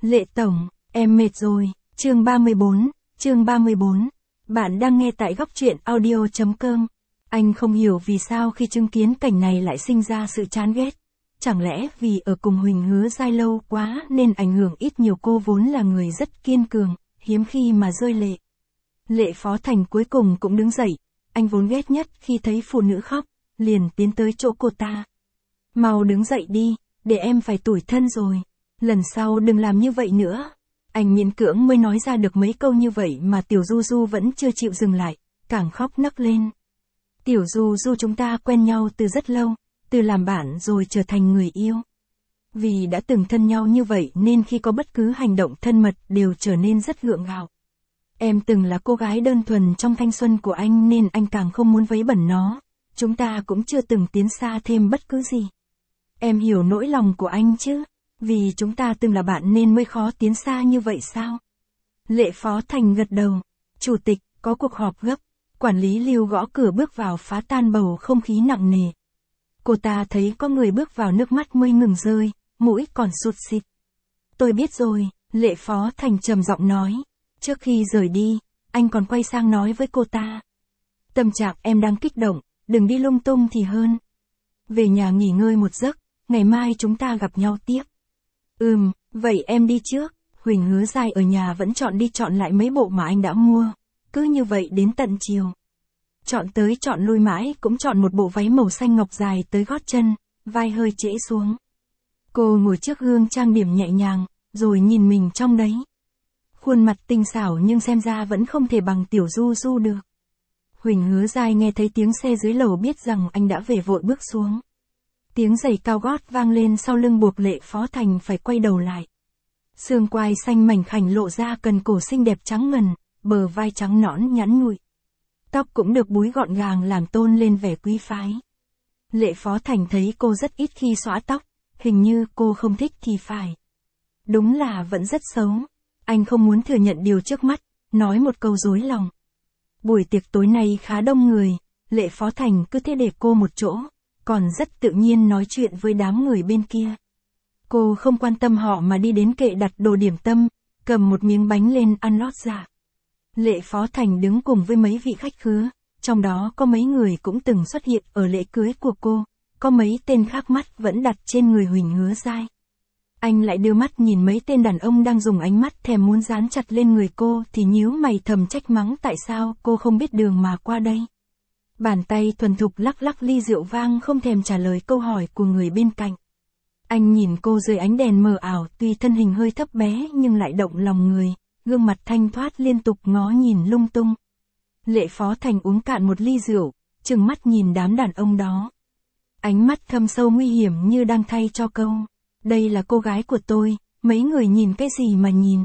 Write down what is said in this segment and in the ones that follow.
Lệ Tổng, em mệt rồi. Chương 34. Bạn đang nghe tại góc truyện audio.com. Anh không hiểu vì sao khi chứng kiến cảnh này lại sinh ra sự chán ghét. Chẳng lẽ vì ở cùng Huỳnh Hứa Giai lâu quá nên ảnh hưởng ít nhiều, cô vốn là người rất kiên cường, hiếm khi mà rơi lệ. Lệ Phó Thành cuối cùng cũng đứng dậy, anh vốn ghét nhất khi thấy phụ nữ khóc, liền tiến tới chỗ cô ta. Mau đứng dậy đi, để em phải tủi thân rồi. Lần sau đừng làm như vậy nữa. Anh miễn cưỡng mới nói ra được mấy câu như vậy mà Tiểu Du Du vẫn chưa chịu dừng lại, càng khóc nấc lên. Tiểu Du Du, chúng ta quen nhau từ rất lâu, từ làm bạn rồi trở thành người yêu. Vì đã từng thân nhau như vậy nên khi có bất cứ hành động thân mật đều trở nên rất gượng gạo. Em từng là cô gái đơn thuần trong thanh xuân của anh nên anh càng không muốn vấy bẩn nó. Chúng ta cũng chưa từng tiến xa thêm bất cứ gì. Em hiểu nỗi lòng của anh chứ? Vì chúng ta từng là bạn nên mới khó tiến xa như vậy sao? Lệ Phó Thành gật đầu. Chủ tịch, có cuộc họp gấp. Quản lý Lưu gõ cửa bước vào phá tan bầu không khí nặng nề. Cô ta thấy có người bước vào, nước mắt mới ngừng rơi, mũi còn sụt xịt. Tôi biết rồi, Lệ Phó Thành trầm giọng nói. Trước khi rời đi, anh còn quay sang nói với cô ta. Tâm trạng em đang kích động, đừng đi lung tung thì hơn. Về nhà nghỉ ngơi một giấc, ngày mai chúng ta gặp nhau tiếp. Vậy em đi trước. Huỳnh Hứa Giai ở nhà vẫn chọn đi chọn lại mấy bộ mà anh đã mua. Cứ như vậy đến tận chiều. Chọn tới chọn lui mãi cũng chọn một bộ váy màu xanh ngọc dài tới gót chân, vai hơi trễ xuống. Cô ngồi trước gương trang điểm nhẹ nhàng, rồi nhìn mình trong đấy. Khuôn mặt tinh xảo nhưng xem ra vẫn không thể bằng Tiểu Du Du được. Huỳnh Hứa Giai nghe thấy tiếng xe dưới lầu biết rằng anh đã về, vội bước xuống. Tiếng giày cao gót vang lên sau lưng buộc Lệ Phó Thành phải quay đầu lại. Xương quai xanh mảnh khảnh lộ ra cần cổ xinh đẹp trắng ngần, bờ vai trắng nõn nhẵn nhụi. Tóc cũng được búi gọn gàng làm tôn lên vẻ quý phái. Lệ Phó Thành thấy cô rất ít khi xõa tóc, hình như cô không thích thì phải. Đúng là vẫn rất xấu. Anh không muốn thừa nhận điều trước mắt, nói một câu dối lòng. Buổi tiệc tối nay khá đông người, Lệ Phó Thành cứ thế để cô một chỗ, còn rất tự nhiên nói chuyện với đám người bên kia. Cô không quan tâm họ mà đi đến kệ đặt đồ điểm tâm, cầm một miếng bánh lên ăn lót dạ. Lệ Phó Thành đứng cùng với mấy vị khách khứa, trong đó có mấy người cũng từng xuất hiện ở lễ cưới của cô, có mấy tên khác mắt vẫn đặt trên người Huỳnh Hứa Giai. Anh lại đưa mắt nhìn mấy tên đàn ông đang dùng ánh mắt thèm muốn dán chặt lên người cô thì nhíu mày thầm trách mắng tại sao cô không biết đường mà qua đây. Bàn tay thuần thục lắc lắc ly rượu vang không thèm trả lời câu hỏi của người bên cạnh. Anh nhìn cô dưới ánh đèn mờ ảo, tuy thân hình hơi thấp bé nhưng lại động lòng người, gương mặt thanh thoát liên tục ngó nhìn lung tung. Lệ Phó Thành uống cạn một ly rượu, trừng mắt nhìn đám đàn ông đó. Ánh mắt thâm sâu nguy hiểm như đang thay cho câu. Đây là cô gái của tôi, mấy người nhìn cái gì mà nhìn.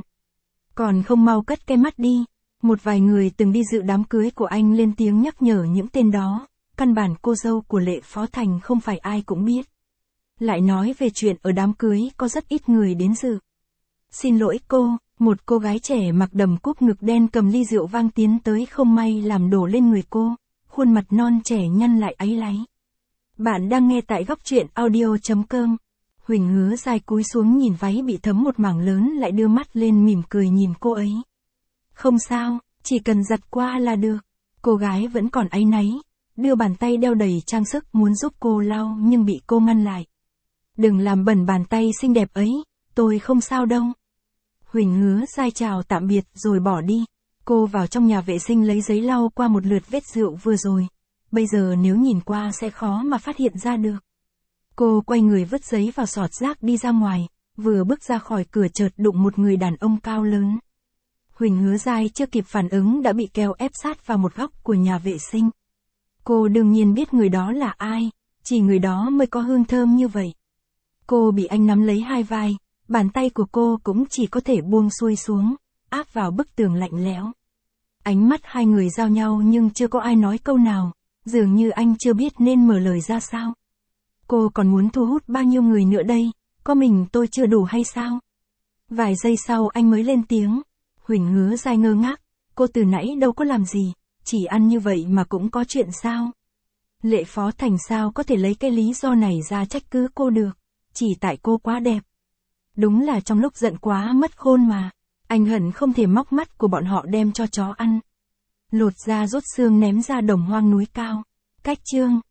Còn không mau cất cái mắt đi. Một vài người từng đi dự đám cưới của anh lên tiếng nhắc nhở những tên đó. Căn bản cô dâu của Lệ Phó Thành không phải ai cũng biết. Lại nói về chuyện ở đám cưới có rất ít người đến dự. Xin lỗi cô, một cô gái trẻ mặc đầm cúc ngực đen cầm ly rượu vang tiến tới không may làm đổ lên người cô. Khuôn mặt non trẻ nhăn lại áy náy. Bạn đang nghe tại góc truyện audio.com. Huỳnh Hứa Giai cúi xuống nhìn váy bị thấm một mảng lớn lại đưa mắt lên mỉm cười nhìn cô ấy. Không sao, chỉ cần giặt qua là được. Cô gái vẫn còn áy náy, đưa bàn tay đeo đầy trang sức muốn giúp cô lau nhưng bị cô ngăn lại. Đừng làm bẩn bàn tay xinh đẹp ấy, tôi không sao đâu. Huỳnh Hứa Giai chào tạm biệt rồi bỏ đi. Cô vào trong nhà vệ sinh lấy giấy lau qua một lượt vết rượu vừa rồi. Bây giờ nếu nhìn qua sẽ khó mà phát hiện ra được. Cô quay người vứt giấy vào sọt rác đi ra ngoài, vừa bước ra khỏi cửa chợt đụng một người đàn ông cao lớn. Huỳnh Hứa Giai chưa kịp phản ứng đã bị kéo ép sát vào một góc của nhà vệ sinh. Cô đương nhiên biết người đó là ai, chỉ người đó mới có hương thơm như vậy. Cô bị anh nắm lấy hai vai, bàn tay của cô cũng chỉ có thể buông xuôi xuống, áp vào bức tường lạnh lẽo. Ánh mắt hai người giao nhau nhưng chưa có ai nói câu nào, dường như anh chưa biết nên mở lời ra sao. Cô còn muốn thu hút bao nhiêu người nữa đây, có mình tôi chưa đủ hay sao? Vài giây sau anh mới lên tiếng. Huỳnh Hứa Giai ngơ ngác, cô từ nãy đâu có làm gì, chỉ ăn như vậy mà cũng có chuyện sao? Lệ Phó Thành sao có thể lấy cái lý do này ra trách cứ cô được, chỉ tại cô quá đẹp. Đúng là trong lúc giận quá mất khôn mà. Anh hận không thể móc mắt của bọn họ đem cho chó ăn. Lột da rút xương ném ra đồng hoang núi cao. Cách chương